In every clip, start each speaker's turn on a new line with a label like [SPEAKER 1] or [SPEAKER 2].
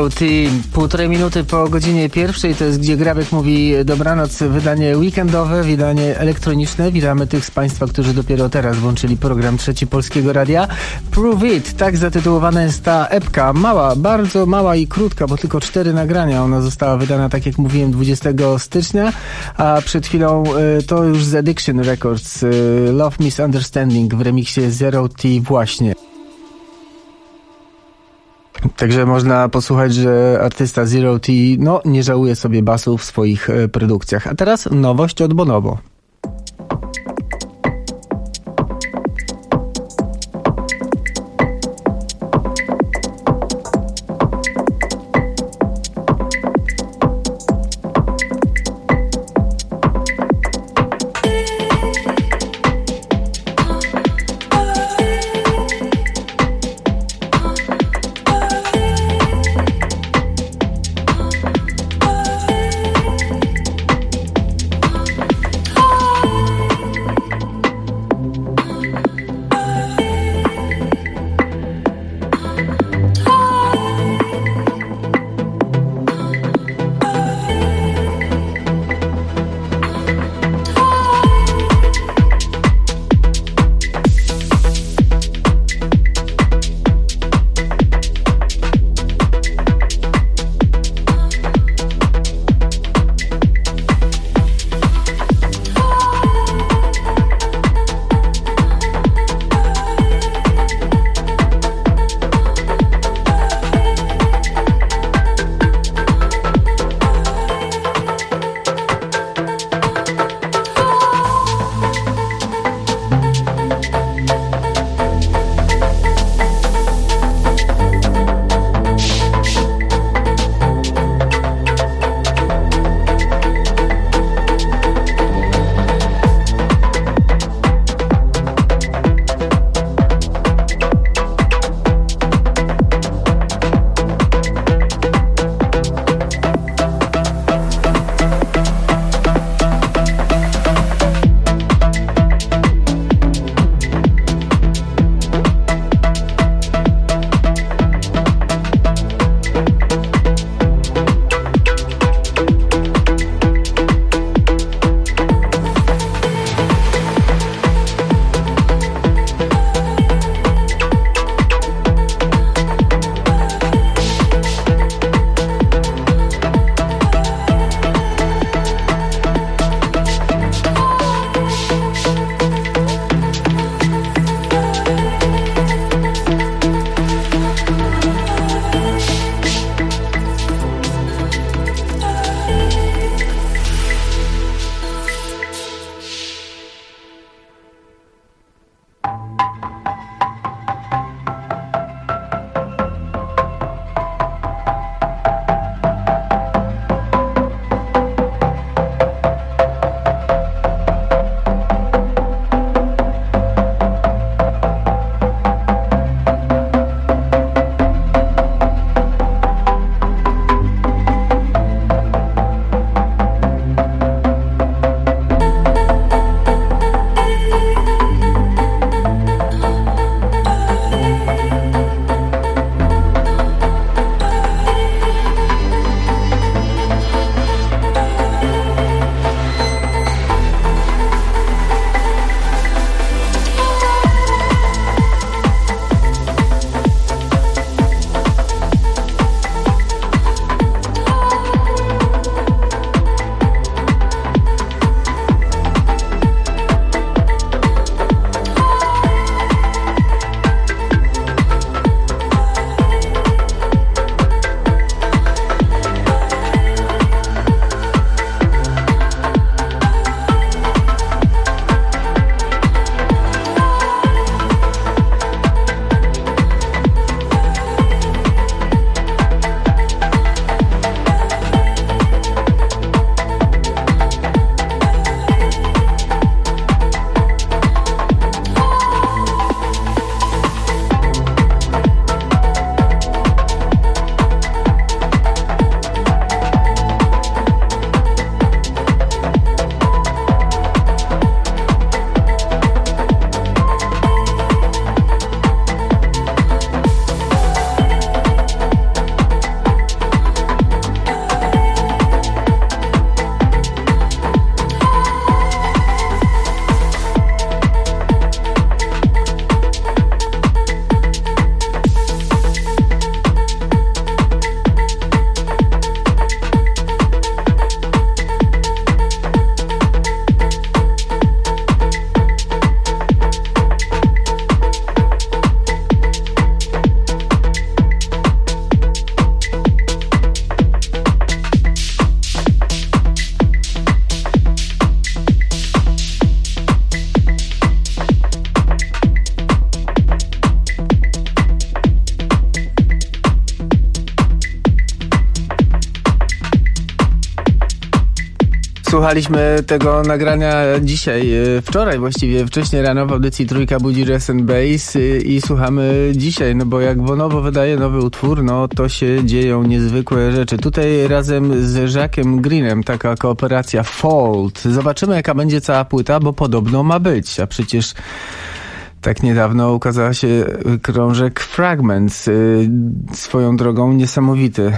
[SPEAKER 1] Zero T, 1,5 minuty po godzinie 1:00, to jest Gdzie Grabek mówi dobranoc, wydanie weekendowe, wydanie elektroniczne. Witamy tych z Państwa, którzy dopiero teraz włączyli program Trzeci Polskiego Radia. Prove It, tak zatytułowana jest ta epka. Mała, bardzo mała i krótka, bo tylko 4 nagrania. Ona została wydana, tak jak mówiłem, 20 stycznia, a przed chwilą to już z Addiction Records. Love Misunderstanding w remiksie Zero T właśnie. Także można posłuchać, że artysta Zero T nie żałuje sobie basu w swoich produkcjach. A teraz nowość od Bonobo.
[SPEAKER 2] Oh
[SPEAKER 1] Słuchaliśmy tego nagrania dzisiaj, wczoraj właściwie, wcześniej rano w audycji Trójka budzi Jazz and Bass i słuchamy dzisiaj, no bo jak Bonobo wydaje nowy utwór, no to się dzieją niezwykłe rzeczy. Tutaj razem z Jacquem Greenem taka kooperacja Fold. Zobaczymy, jaka będzie cała płyta, bo podobno ma być, a przecież tak niedawno ukazała się krążek Fragments, swoją drogą niesamowity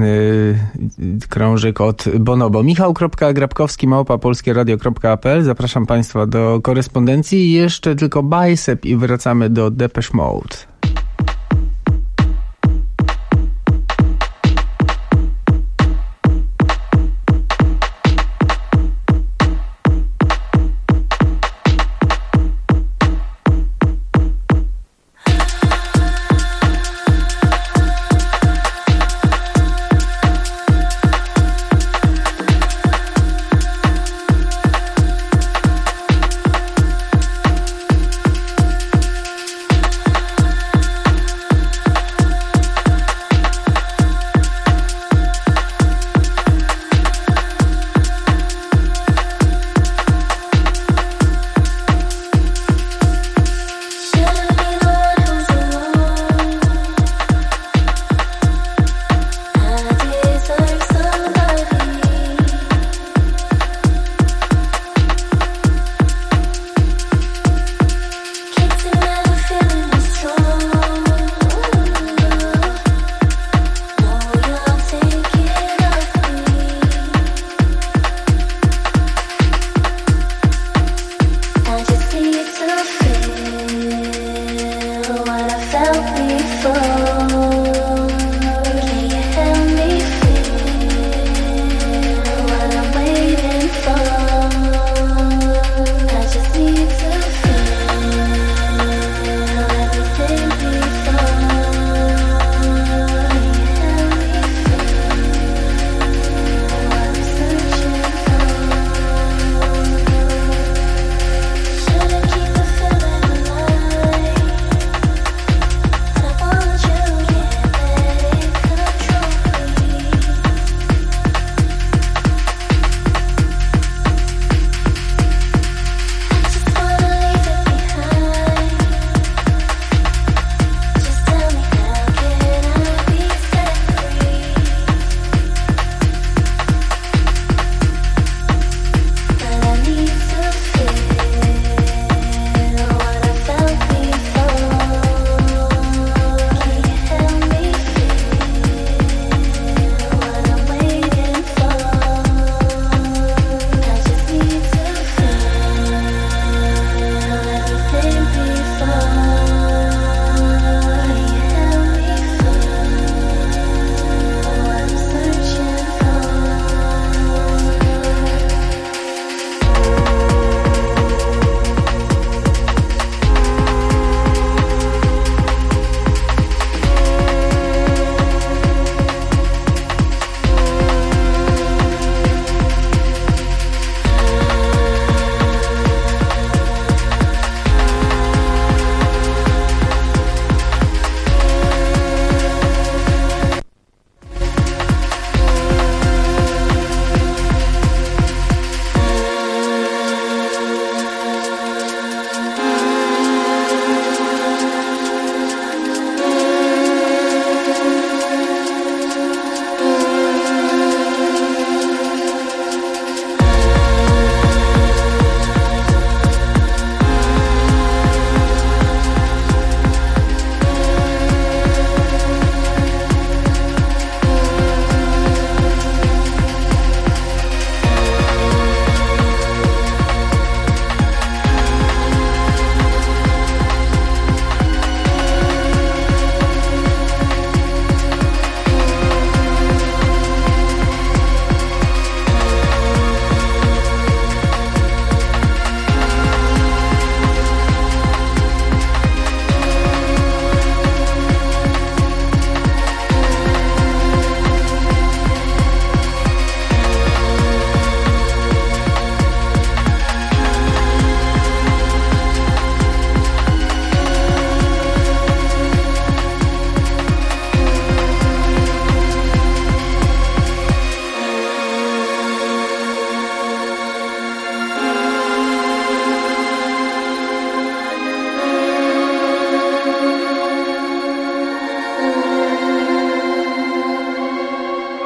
[SPEAKER 1] krążek od Bonobo. Michał.grabkowski@polskieradio.pl. Zapraszam Państwa do korespondencji. Jeszcze tylko Bicep i wracamy do Depeche Mode.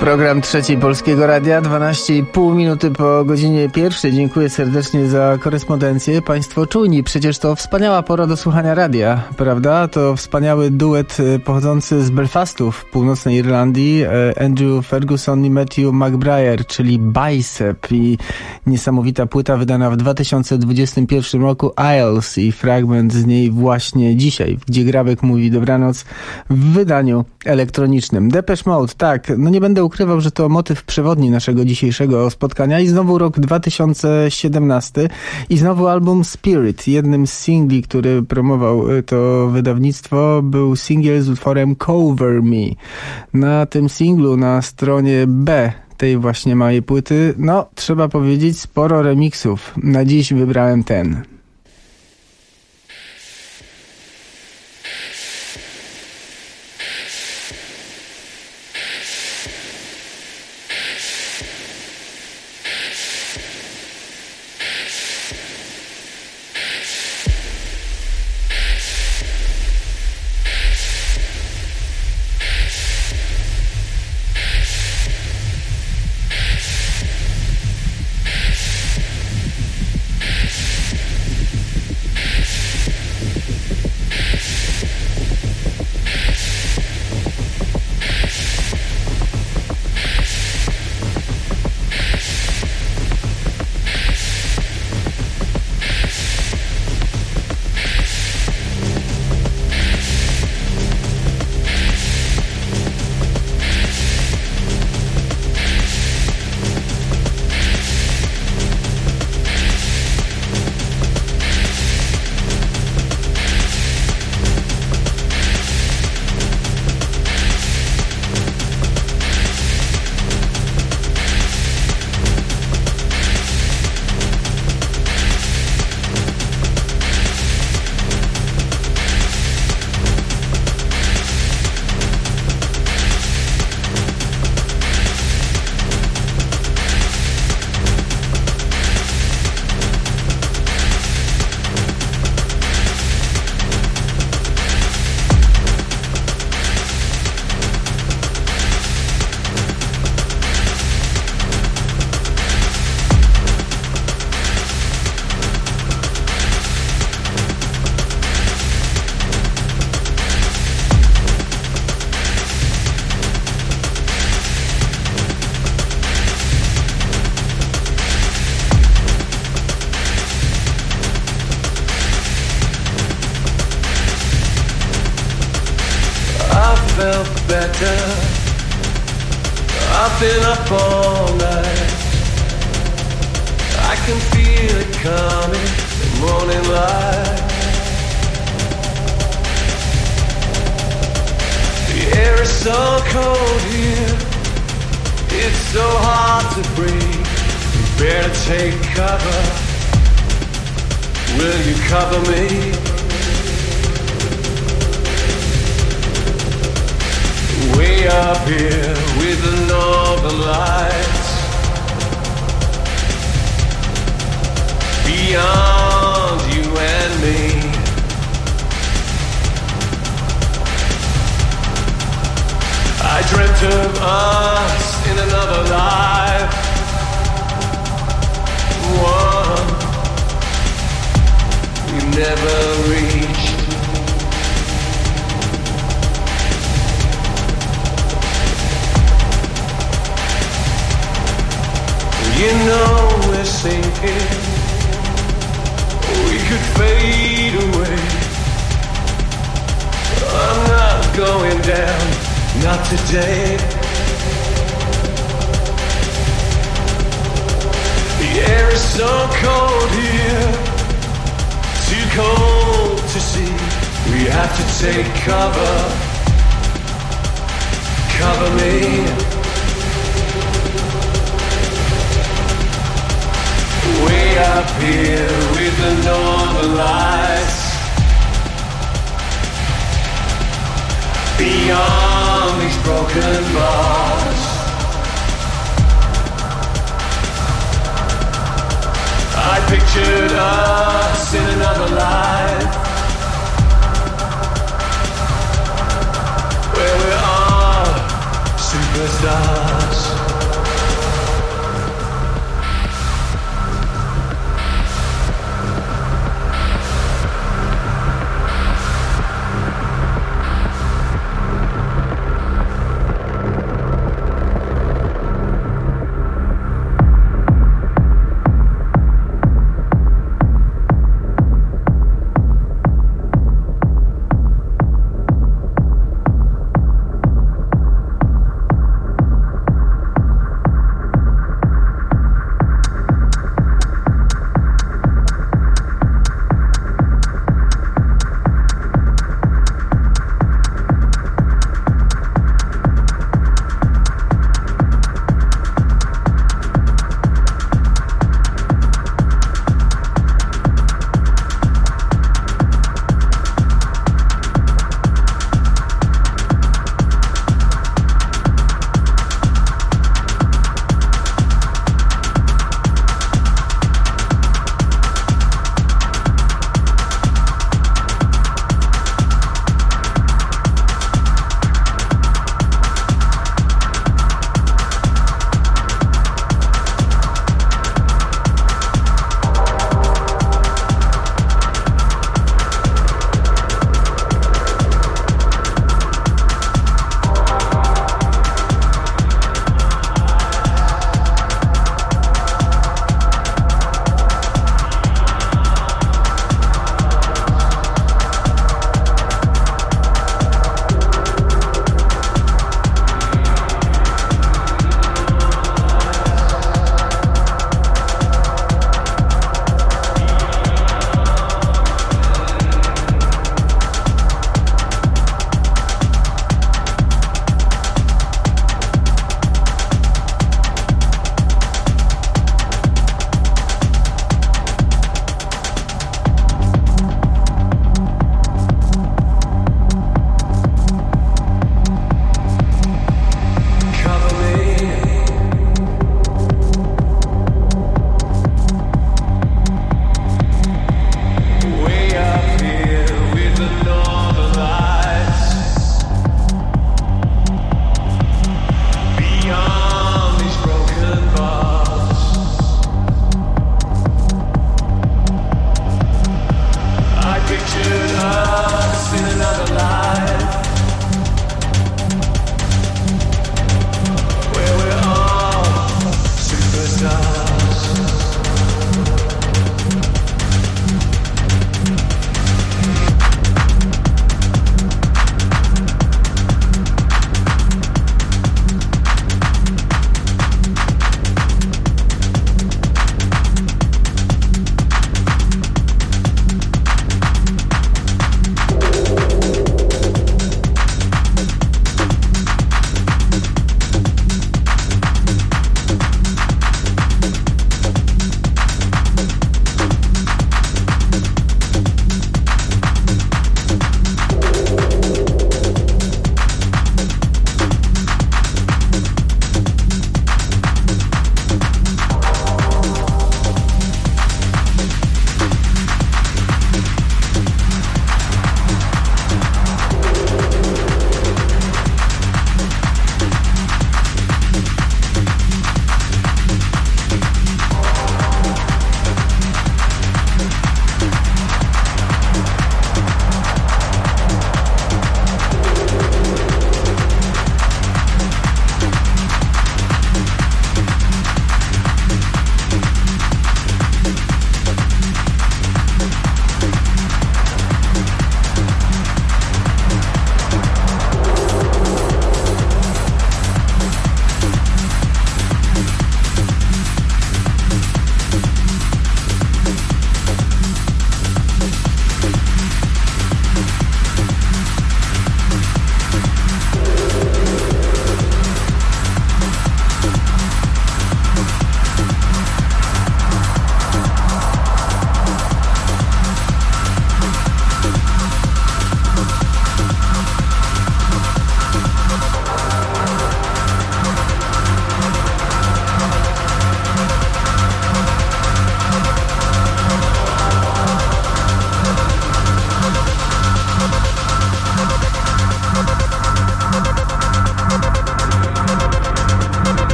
[SPEAKER 1] Program Trzeci Polskiego Radia, 12,5 minuty po godzinie 1. Dziękuję serdecznie za korespondencję. Państwo czujni, przecież to wspaniała pora do słuchania radia, prawda? To wspaniały duet pochodzący z Belfastu w północnej Irlandii, Andrew Ferguson i Matthew McBrayer, czyli Bicep, i niesamowita płyta wydana w 2021 roku, Isles, i fragment z niej właśnie dzisiaj, gdzie Grabek mówi dobranoc, w wydaniu elektronicznym. Depeche Mode, tak, no nie będę ukrywał, że to motyw przewodni naszego dzisiejszego spotkania, i znowu rok 2017 i znowu album Spirit. Jednym z singli, który promował to wydawnictwo, był singiel z utworem Cover Me. Na tym singlu, na stronie B tej właśnie małej płyty, no trzeba powiedzieć, sporo remixów. Na dziś wybrałem ten.
[SPEAKER 2] I've been up all night. I can feel it coming, the morning light. The air is so cold here, it's so hard to breathe. You better take cover. Will you cover me? Way up here with the northern lights, beyond you and me. I dreamt of us in another life, one we never reached. You know we're sinking, we could fade away. I'm not going down, not today. The air is so cold here, too cold to see. We have to take cover, cover me. Way up here with the northern lights, beyond these broken bars. I pictured us in another life, where we're all superstars. stars.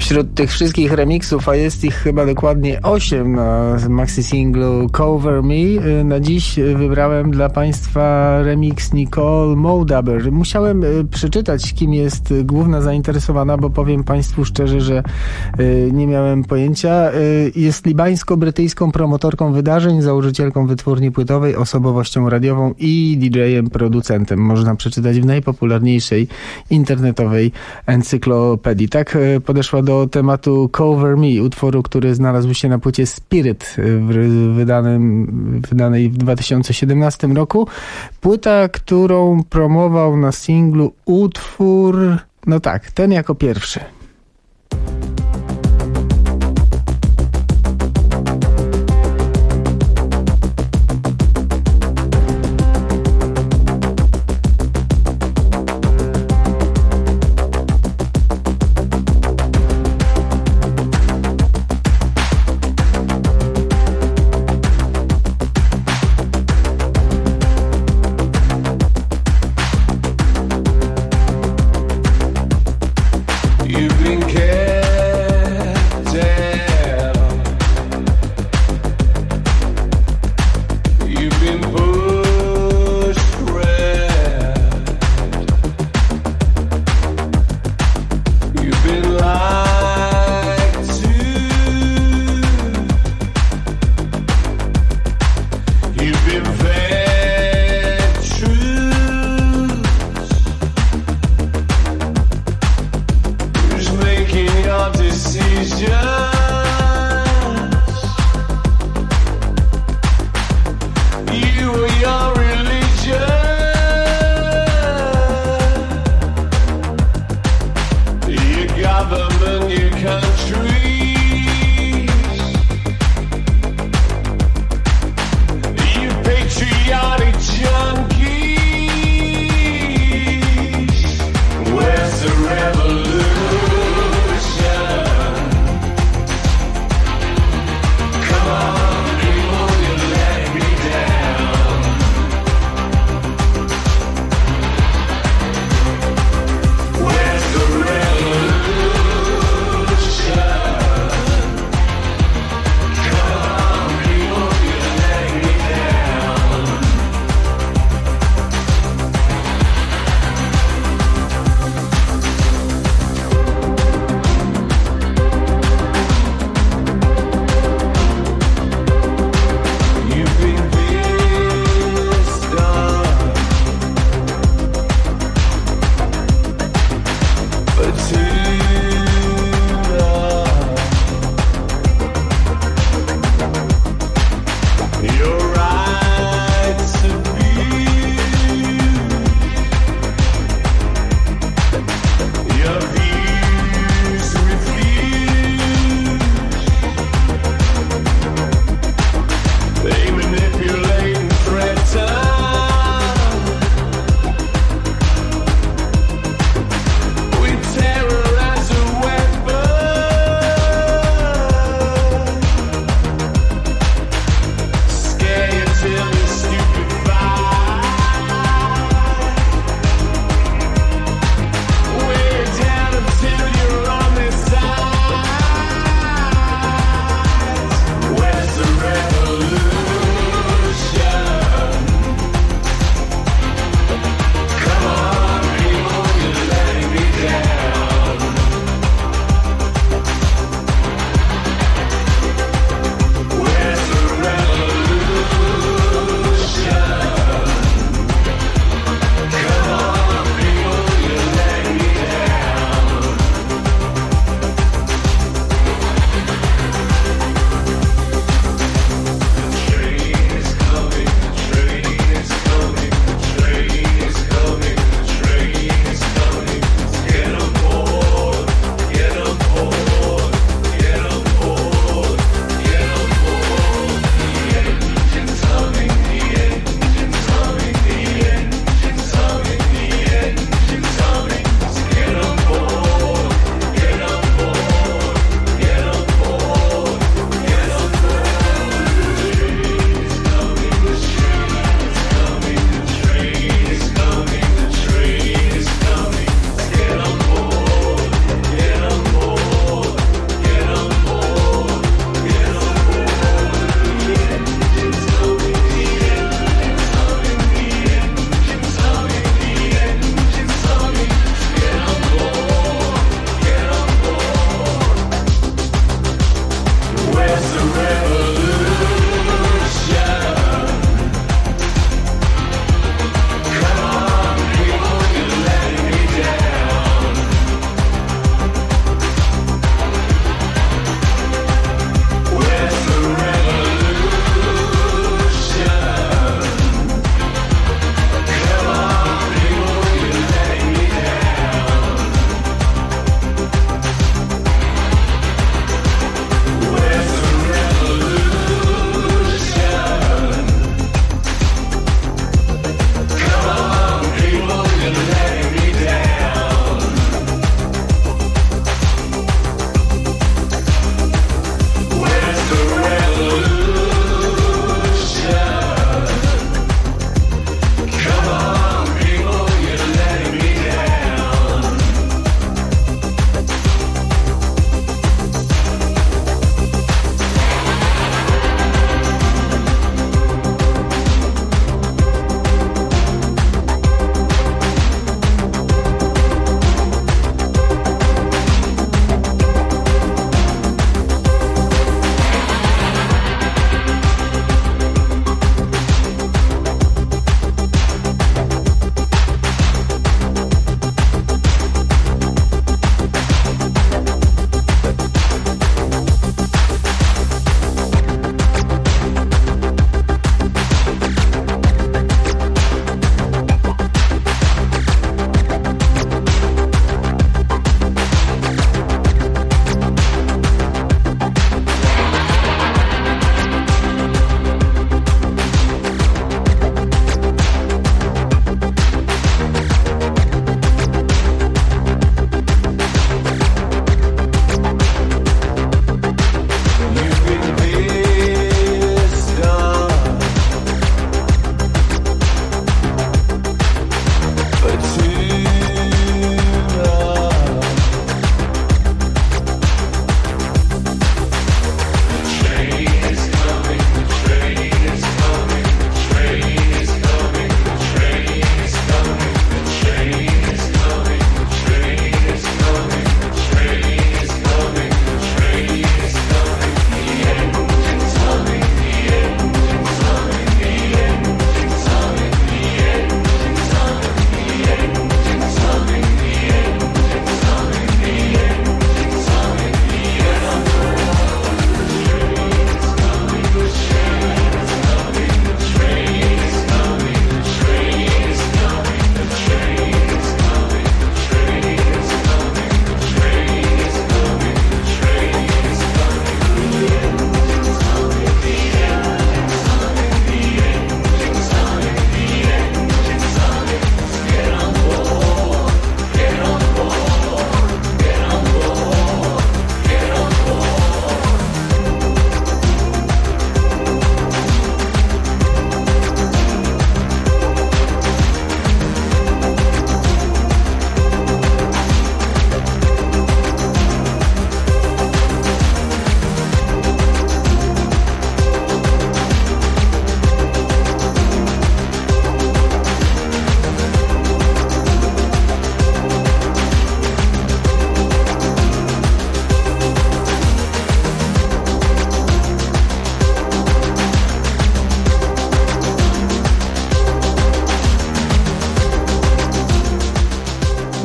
[SPEAKER 1] Wśród tych wszystkich remixów, a jest ich chyba dokładnie 8 na maxi singlu Cover Me, na dziś wybrałem dla Państwa remix Nicole Moudaber. Musiałem przeczytać, kim jest główna zainteresowana, bo powiem Państwu szczerze, że nie miałem pojęcia. Jest libańsko-brytyjską promotorką wydarzeń, założycielką wytwórni płytowej, osobowością radiową i DJ-em, producentem. Można przeczytać w najpopularniejszej internetowej encyklopedii. Tak podeszła do tematu Cover Me, utworu, który znalazł się na płycie Spirit, wydanej w 2017 roku. Płyta, którą promował na singlu utwór, no tak, ten jako pierwszy.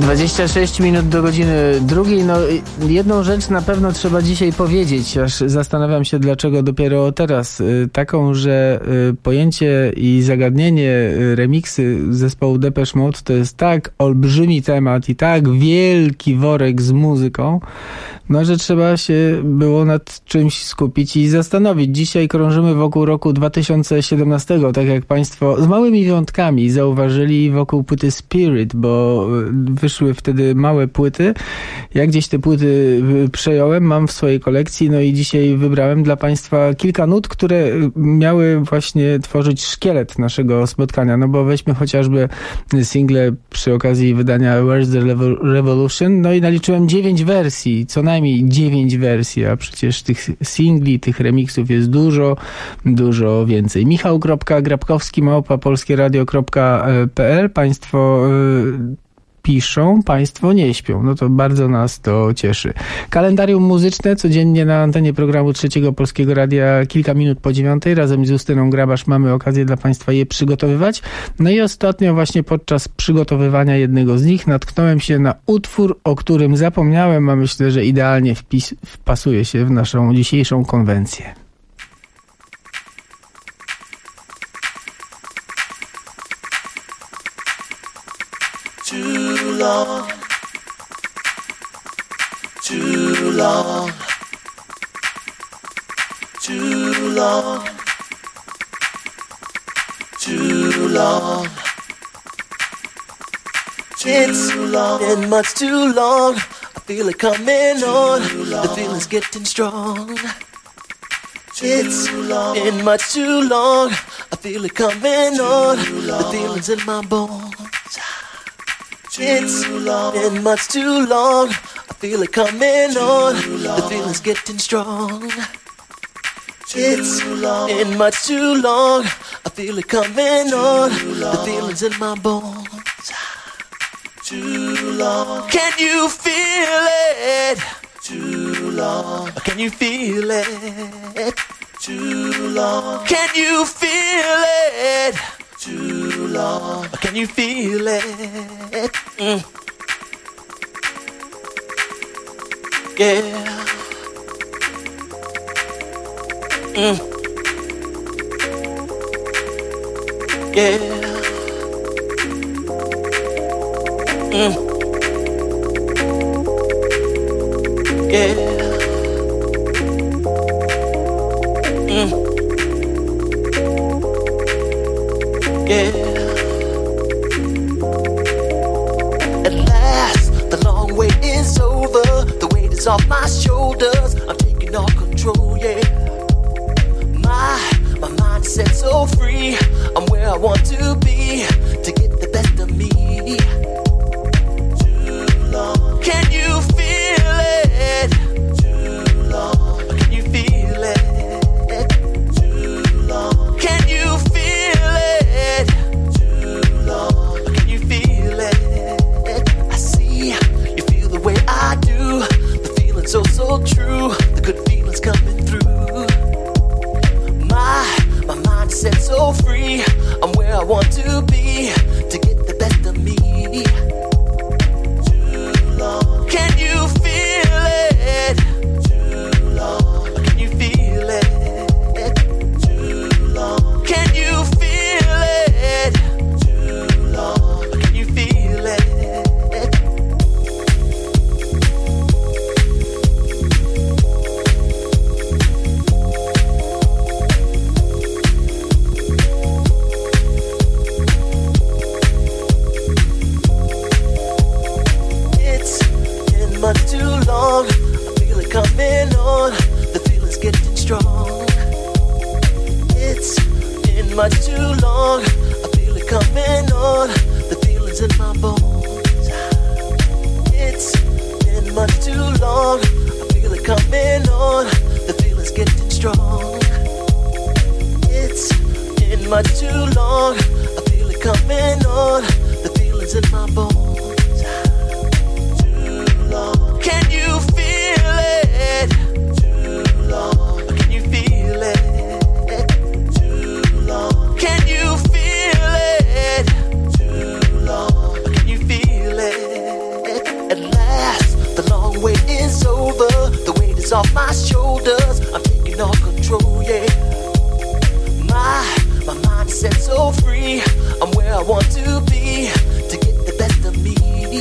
[SPEAKER 1] 26 minut do godziny drugiej. No, jedną rzecz na pewno trzeba dzisiaj powiedzieć, aż zastanawiam się, dlaczego dopiero teraz. Taką, że pojęcie i zagadnienie remiksy zespołu Depeche Mode to jest tak olbrzymi temat i tak wielki worek z muzyką, no, że trzeba się było nad czymś skupić i zastanowić. Dzisiaj krążymy wokół roku 2017, tak jak Państwo z małymi wyjątkami zauważyli wokół płyty Spirit, bo wyszły wtedy małe płyty. Ja gdzieś te płyty przejąłem, mam w swojej kolekcji, no i dzisiaj wybrałem dla Państwa kilka nut, które miały właśnie tworzyć szkielet naszego spotkania, no bo weźmy chociażby single przy okazji wydania Where's the Revolution, no i naliczyłem 9 wersji, co najmniej 9 wersji, a przecież tych singli, tych remiksów jest dużo więcej. Michał.grabkowski@polskieradio.pl. Państwo piszą, Państwo nie śpią. No to bardzo nas to cieszy. Kalendarium muzyczne codziennie na antenie programu Trzeciego Polskiego Radia kilka minut po 9:00. Razem z Justyną Grabasz mamy okazję dla Państwa je przygotowywać. No i ostatnio właśnie podczas przygotowywania jednego z nich natknąłem się na utwór, o którym zapomniałem, a myślę, że idealnie wpasuje się w naszą dzisiejszą konwencję.
[SPEAKER 2] Too long, too long, too long, too long. It's been much too long. I feel it coming on. The feeling's getting strong. It's been much too long. I feel it coming on. The feeling's in my bones. It's been much too long. I feel it coming on. The feeling's getting strong. It's been much too long. I feel it coming on. The feeling's in my bones. Too long. Can you feel it? Too long. Can you feel it? Too long. Can you feel it? Too long. Can you feel it? Yeah. Yeah. Yeah. Yeah. At last, the long wait is over. The weight is off my shoulders. I'm taking all control, yeah. My mind is set so free. I'm where I want to be to get the best of me. Too long. Can you feel it? Too long. Can you feel it? Too long. Can you feel it? Too long. Can you feel it? I see you feel the way I do. The feeling so true. The good feeling's coming through. My mind is set so free. I'm where I want to be to get the best of me. Too long. Can you feel it? Too long. Can you feel it? Too long. Can you feel it? Too long. Can you feel it? It's been much too long. I feel it coming on. The feeling's getting strong. It's been much too long. I feel it coming on. The feeling's in my bones. It's been much too long. I feel it coming on. The feeling's getting strong. It's been much too long. I feel it coming on. The feeling's in my bones. Too long. Can you feel it? Too long. Can you feel it? Too long. Can you feel it? Too long. Can you feel it? weight's off my shoulders. I'm taking all control, yeah. My mind is set so free. I'm where I want to be to get the best of me.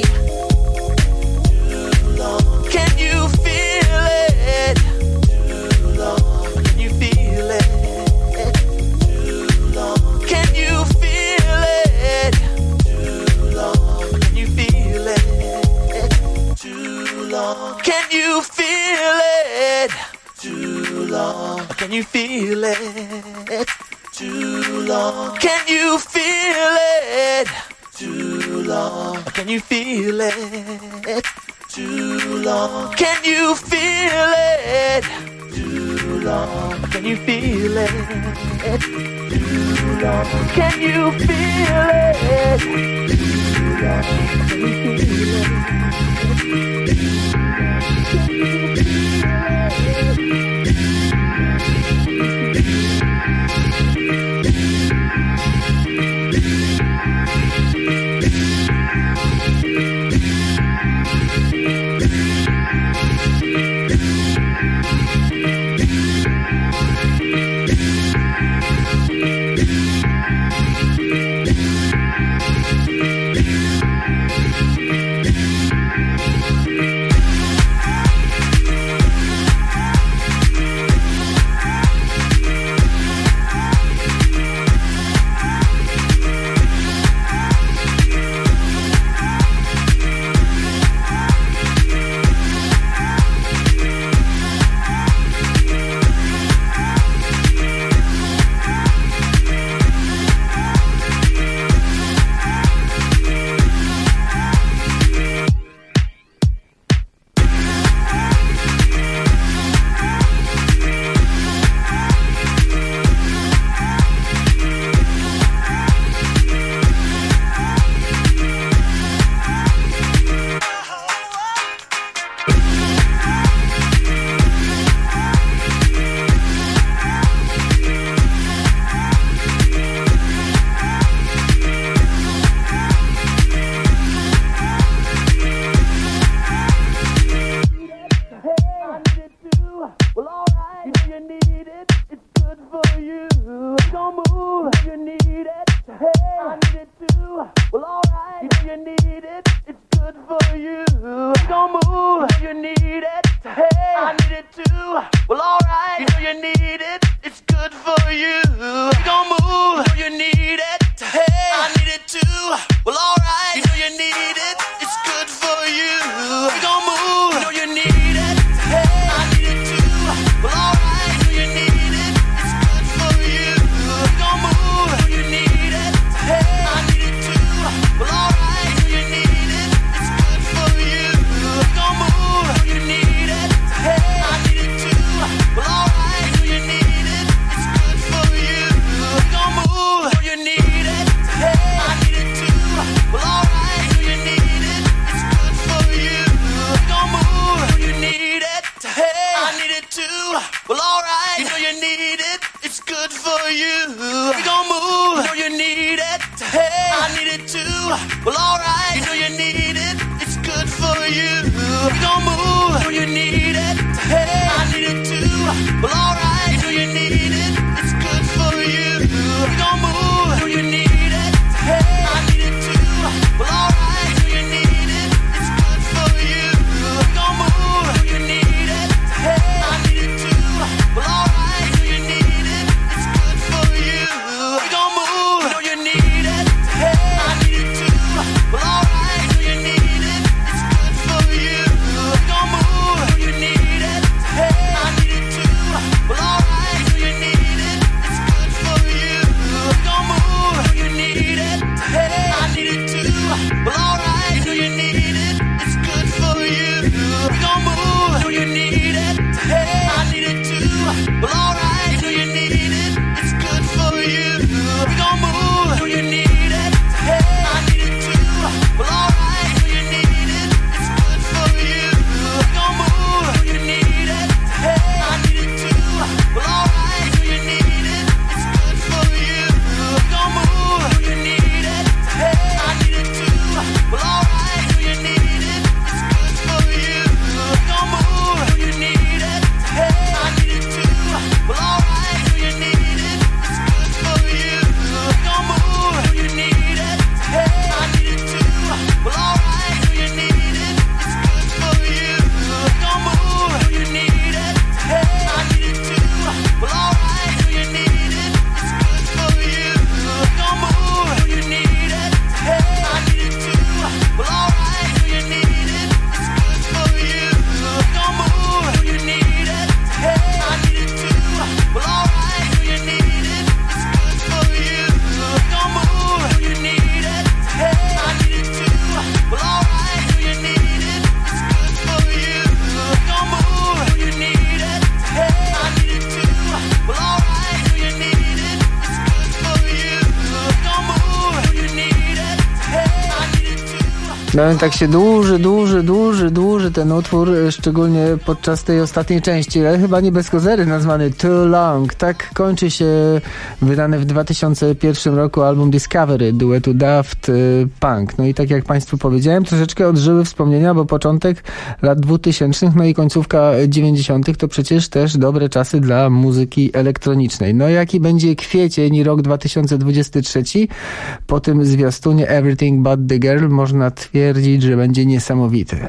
[SPEAKER 2] Too long. Can you feel it? Too long. Can you feel it? Too long. Can you feel it? Too long. Can you feel it? Too long. Can you feel it? Too long. Can you feel it? Too long. Can you feel it? Too long. Can you feel it? Too long. Can you feel it? Too long. Can you feel it? Too long. Can you feel it? Too long. Can you feel it?
[SPEAKER 3] Well, all
[SPEAKER 1] No tak się dłuży ten utwór, szczególnie podczas tej ostatniej części, ale chyba nie bez kozery nazwany Too Long. Tak kończy się wydany w 2001 roku album Discovery duetu Daft Punk. No i tak jak Państwu powiedziałem, troszeczkę odżyły wspomnienia, bo początek lat 2000, no i końcówka 90. to przecież też dobre czasy dla muzyki elektronicznej. No jaki będzie kwiecień i rok 2023? Po tym zwiastunie Everything But The Girl można twierdzić, że będzie niesamowity.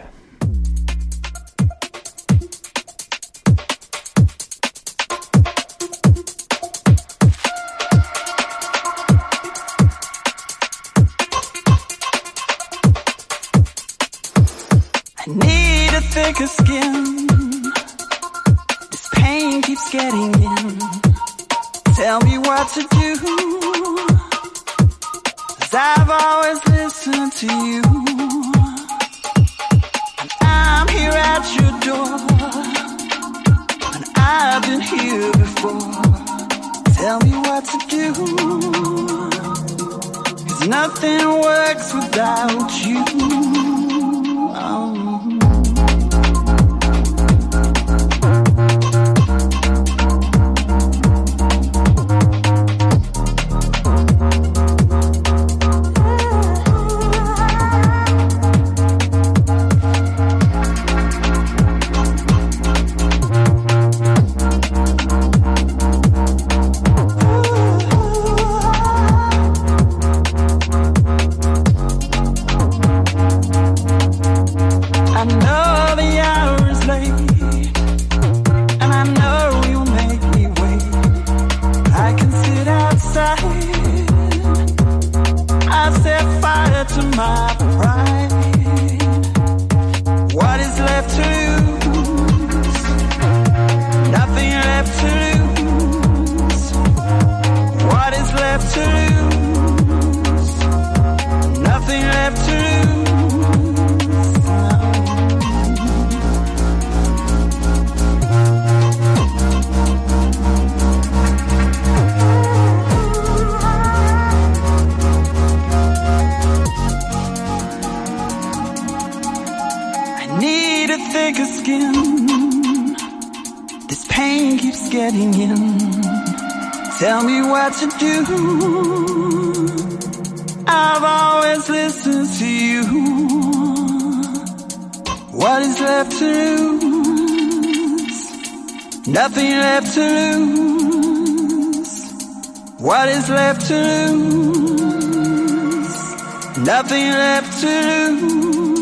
[SPEAKER 3] I need a thicker skin. This pain keeps getting in. Tell me what to do. I've always listened to you, and I'm here at your door, and I've been here before. Tell me what to do, 'cause nothing works without you. Tell me what to do. I've always listened to you. What is left to lose? Nothing left to lose. What is left to lose? Nothing left to lose.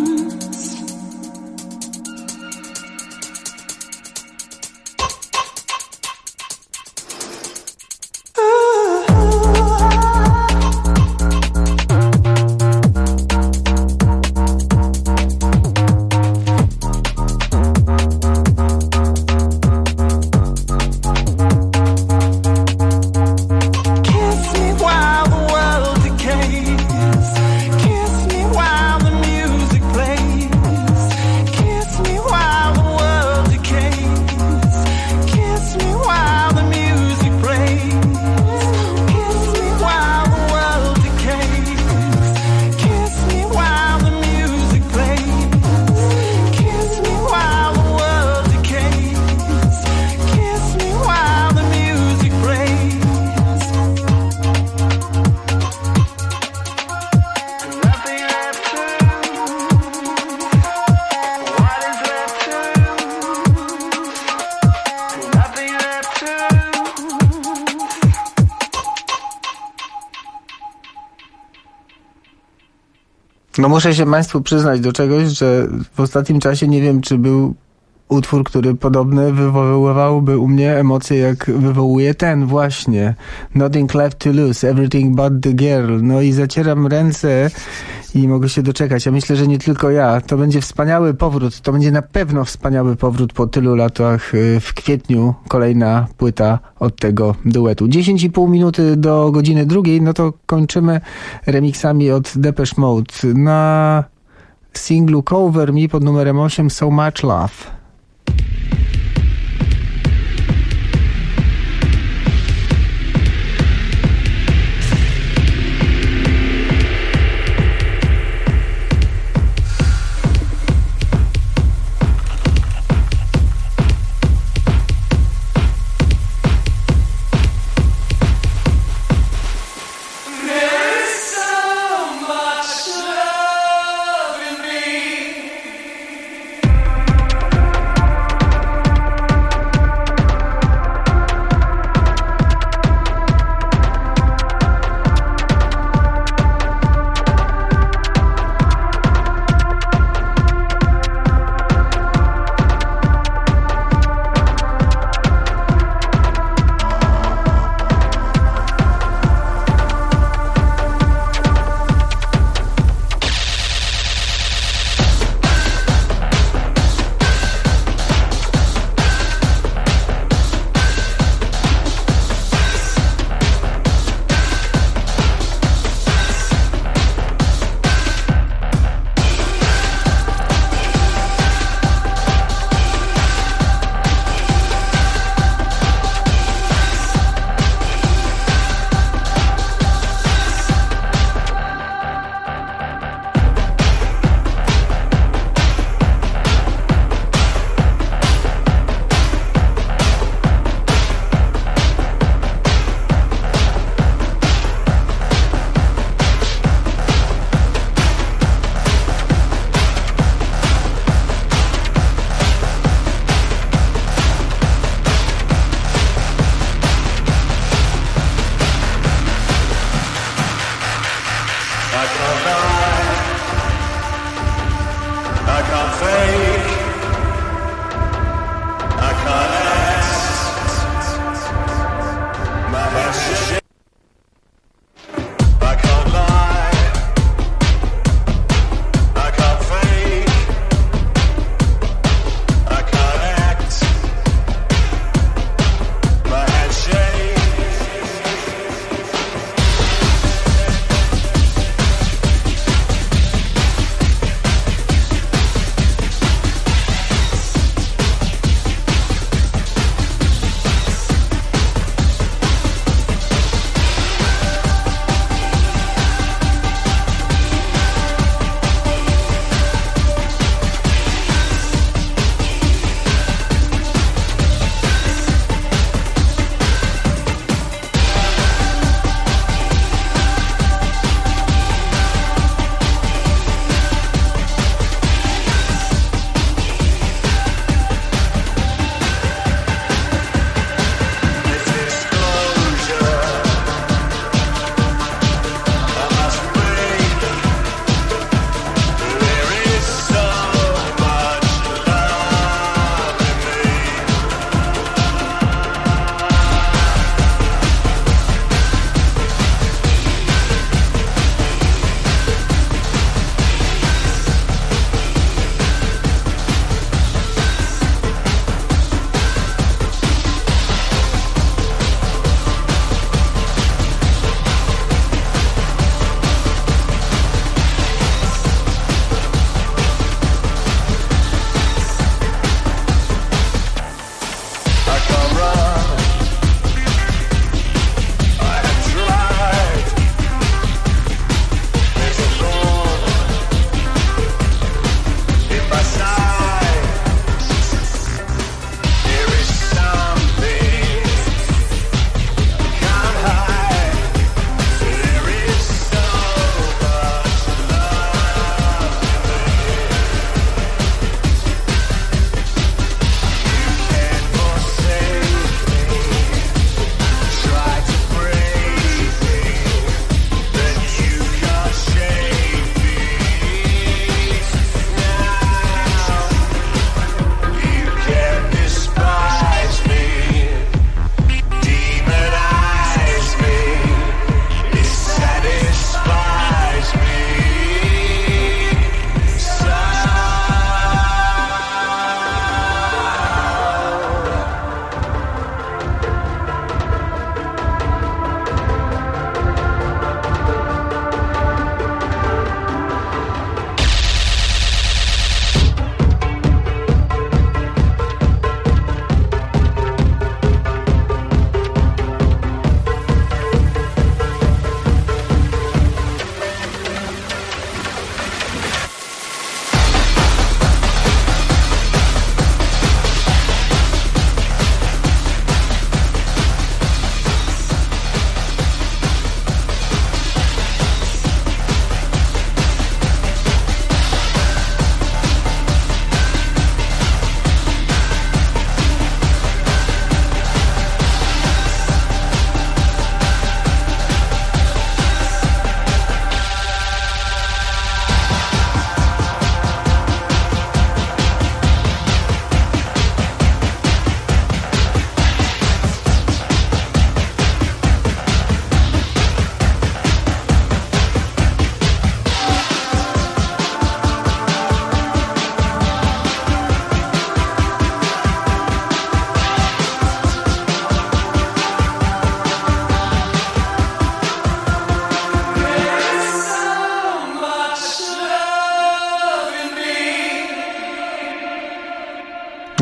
[SPEAKER 1] No muszę się Państwu przyznać do czegoś, że w ostatnim czasie nie wiem, czy był utwór, który podobny wywoływałby u mnie emocje, jak wywołuje ten właśnie. Nothing left to lose, everything but the girl. No i zacieram ręce i mogę się doczekać. Ja myślę, że nie tylko ja. To będzie wspaniały powrót. To będzie na pewno wspaniały powrót po tylu latach. W kwietniu kolejna płyta od tego duetu. 10,5 minuty do godziny 2. No to kończymy remixami od Depeche Mode. Na singlu Cover Me pod numerem 8 So Much Love.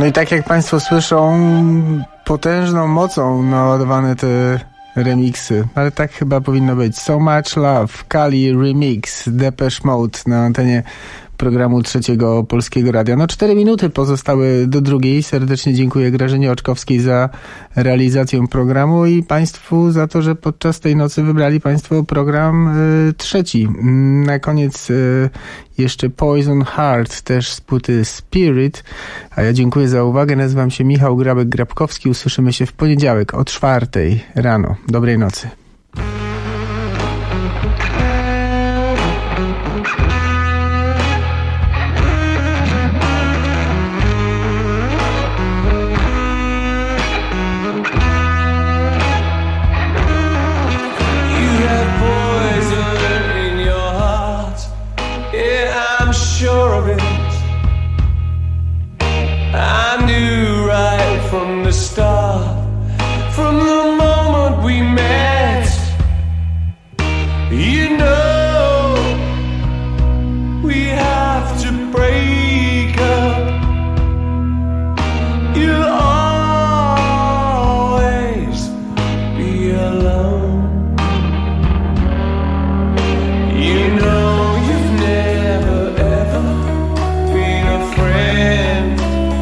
[SPEAKER 1] No i tak jak Państwo słyszą, potężną mocą naładowane te remiksy, ale tak chyba powinno być. So Much Love, Kali Remix, Depeche Mode na antenie programu Trzeciego Polskiego Radia. No 4 minuty pozostały do drugiej. Serdecznie dziękuję Grażynie Oczkowskiej za realizację programu i Państwu za to, że podczas tej nocy wybrali Państwo program trzeci. Na koniec jeszcze Poison Heart, też z płyty Spirit. A ja dziękuję za uwagę. Nazywam się Michał Grabek-Grabkowski. Usłyszymy się w poniedziałek o 4:00 rano. Dobrej nocy.
[SPEAKER 4] From the start, from the moment we met, you know we have to break up. You'll always be alone. You know you've never ever been a friend.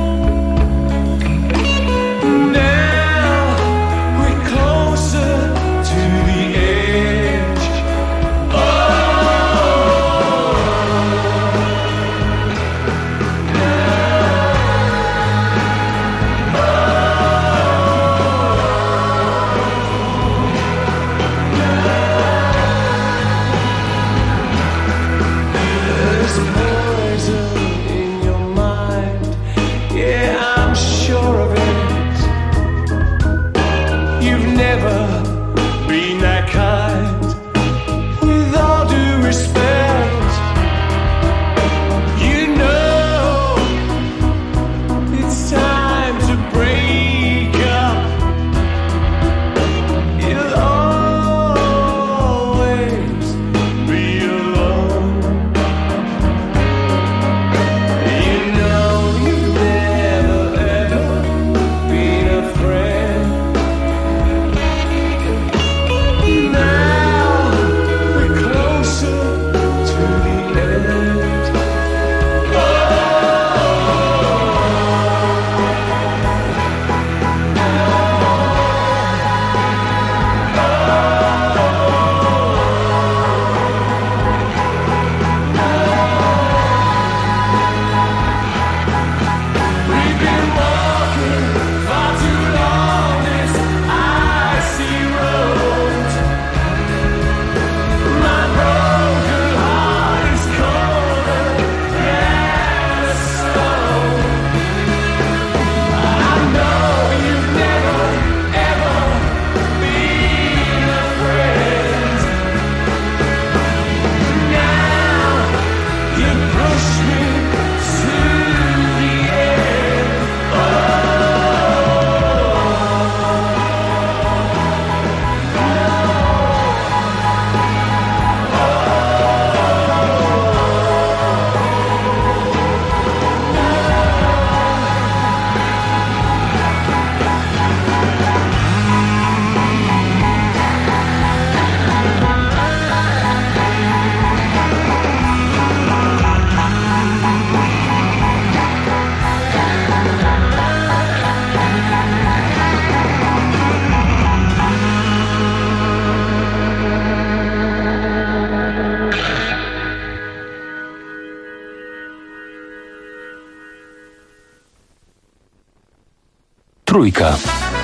[SPEAKER 5] Trójka.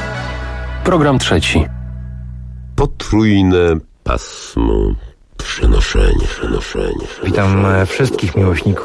[SPEAKER 5] Program trzeci.
[SPEAKER 6] Potrójne pasmo. Przenoszenie.
[SPEAKER 7] Witam wszystkich miłośników